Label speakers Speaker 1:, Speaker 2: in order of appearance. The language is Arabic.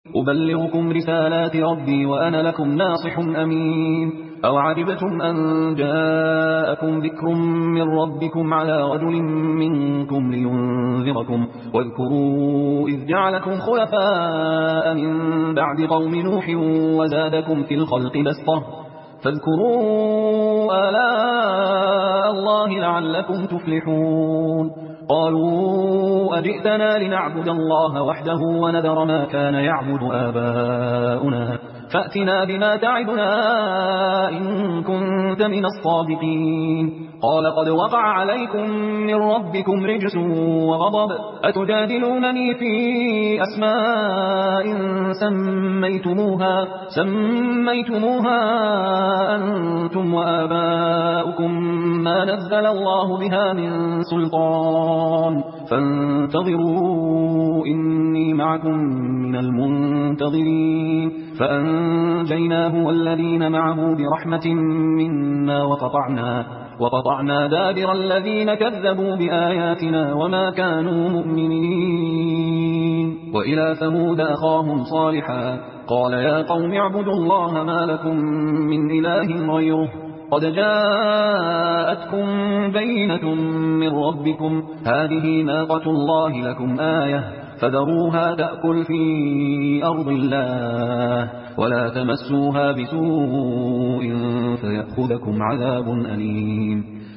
Speaker 1: أبلغكم رسالات ربي وأنا لكم ناصح أمين. أو عجبتم أن جاءكم ذكر من ربكم على رجل منكم لينذركم واذكروا إذ جعلكم خلفاء من بعد قوم نوح وزادكم في الخلق بسطة فاذكروا آلاء الله لعلكم تفلحون. قالوا أجئتنا لنعبد الله وحده ونذر ما كان يعبد آباؤنا فأتنا بما تعدنا إن كنت من الصادقين. قال قد وقع عليكم من ربكم رجس وغضب أتجادلونني في أسماء سميتموها أنتم وآباؤكم ما نزل الله بها من سلطان فانتظروا إني معكم من المنتظرين. فأنجيناه والذين معه برحمة منا وقطعنا دابر الذين كذبوا بآياتنا وما كانوا مؤمنين. وإلى ثمود أخاهم صالحا قال يا قوم اعبدوا الله ما لكم من إله غيره قد جاءتكم بينة من ربكم هذه ناقة الله لكم آية فذروها تأكل في أرض الله ولا تمسوها بسوء فيأخذكم عذاب أليم.